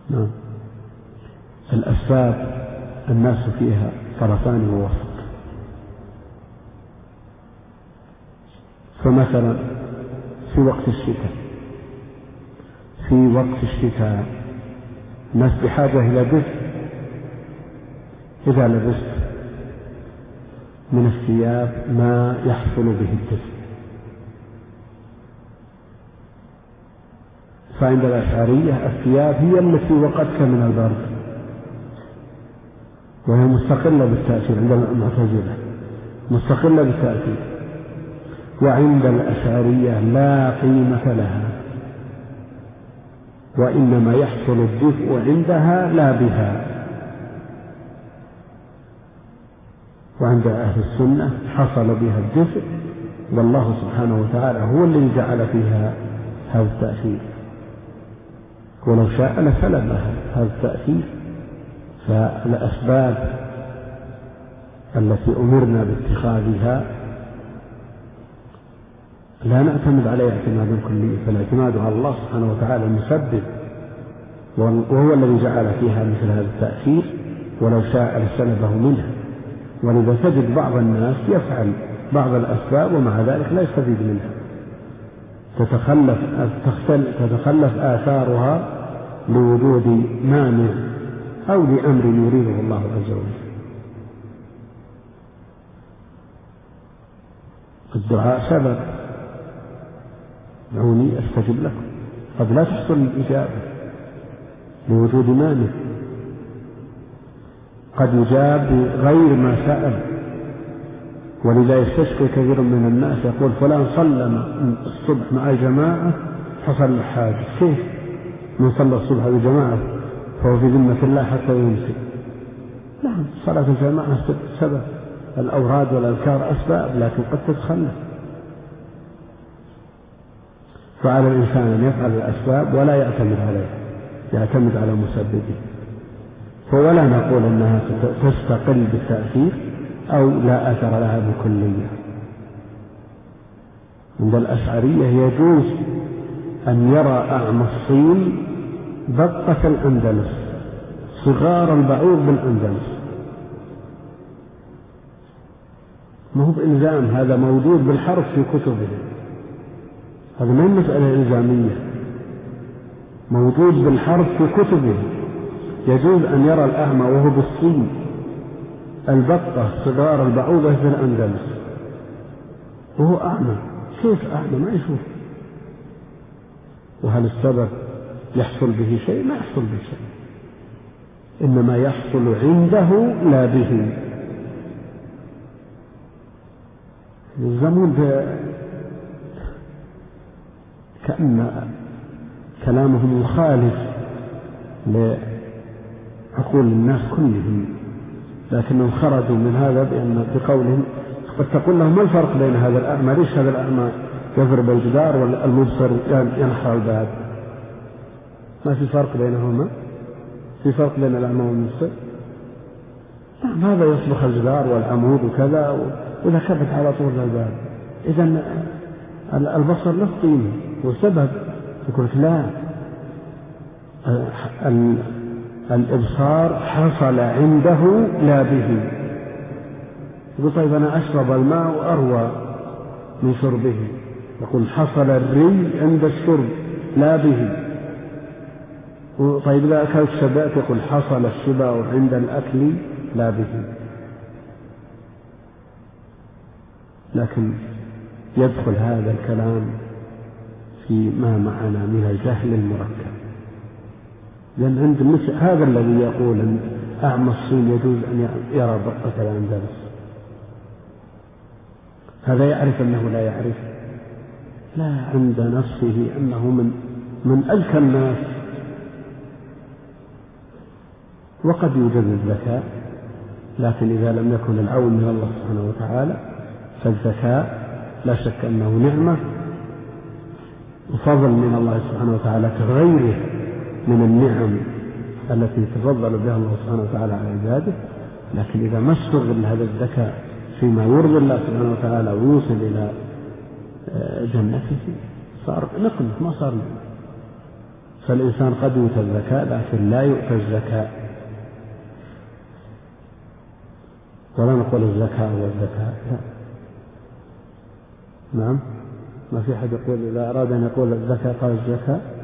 نعم. الأسباب الناس فيها طرفان ووسط. فمثلا في وقت الشتاء الناس بحاجة إلى دفء. إذا لبست من الثياب ما يحصل به الدفء، فعند الأشعرية الثياب هي التي وقتك من البرد، وهي مستقلة بالتأثير. عند المعتزلة مستقلة بالتأثير، وعند الأشعرية لا قيمة لها، وإنما يحصل الدفء عندها لا بها. وعند أهل السنة حصل بها الدفء، والله سبحانه وتعالى هو الذي جعل فيها هذا التأثير، ولو شاء لسلبها هذا التأثير. فالأسباب التي أمرنا باتخاذها لا نعتمد عليها اعتمادا كليا، فالاعتماد على الله سبحانه وتعالى المسبب، وهو الذي جعل فيها مثل هذا التأثير، ولو شاء لسلبه منها. ولذا تجد بعض الناس يفعل بعض الأسباب ومع ذلك لا يستفيد منها، تتخلف آثارها لوجود مانع أو لأمر يريده الله عز وجل. الدعاء سبب، دعوني أستجب لكم، قد لا تحصل الإجابة لوجود مانع، قد يجاب بغير ما سأل. ولذا يستشكي كثير من الناس يقول فلان صلى الصبح مع جماعة حصل له حاجة. كيف من صلى الصبح بجماعة فهو في ذمة الله حتى يمسي؟ نعم، صلاة الجماعة سبب، الأوراد والأذكار أسباب، لكن قد تتخلف. فعلى الإنسان أن يفعل الأسباب ولا يعتمد عليها، يعتمد على مسببه. فولا نقول أنها تستقل بالتأثير أو لا أثر لها بكلية. عند الأشعرية يجوز أن يرى أعمى الصين بقة الأندلس، صغار البعوض بالأندلس، ما هو بإلزام، هذا موجود بالحرف في كتبهم، هذا ما هي مسألة إلزامية، موجود بالحرف في كتبهم. يجوز أن يرى الأعمى وهو بالصين البقة صغار البعوضة في الأندلس وهو أعمى. كيف أعمى ما يشوف؟ وهل السبب يحصل به شيء؟ ما يحصل به شيء، إنما يحصل عنده لا به. يلزمون كأن كلامهم مخالف لعقول الناس كلهم، لكنهم خرجوا من هذا بقولهم قد تقول لهم ما الفرق بين هذا الأعمى؟ ليش هذا الأعمى يضرب الجدار والمبصر ينحر الباب؟ ما في فرق بينهما؟ في فرق بين الأعمى والمبصر؟ نعم، هذا يصبح الجدار والعمود وكذا وإذا كبت على طول الباب. إذن البصر له قيمة وسبب. يقول لك لا، الإبصار حصل عنده لا به. يقول طيب أنا أشرب الماء وأروى من شربه، يقول حصل الري عند الشرب لا به. طيب إذا أكلت شبعت، يقول حصل الشبع عند الأكل لا به. لكن يدخل هذا الكلام في ما معنا من الجهل المركب، لأن عند مثل هذا الذي يقول أن أعمى الصين يجوز أن يرى بقة الأندلس، هذا يعرف أنه لا يعرف، لا عند نفسه أنه من أذكى الناس. وقد يوجد الذكاء، لكن إذا لم يكن العون من الله سبحانه وتعالى فالذكاء لا شك أنه نعمة وفضل من الله سبحانه وتعالى كغيره من النعم التي تفضل بها الله سبحانه وتعالى على عباده. لكن إذا ما استغل هذا الذكاء فيما يرضي الله سبحانه وتعالى ويوصل إلى جنته صار نقمة، ما صار نعمة، فالإنسان قد يؤتى الزكاة لكن لا يؤتى الزكاة، ولا نقول الزكاة والزكاة، لا. نعم، ما في أحد يقول إذا أراد أن يقول الزكاة قال الزكاة.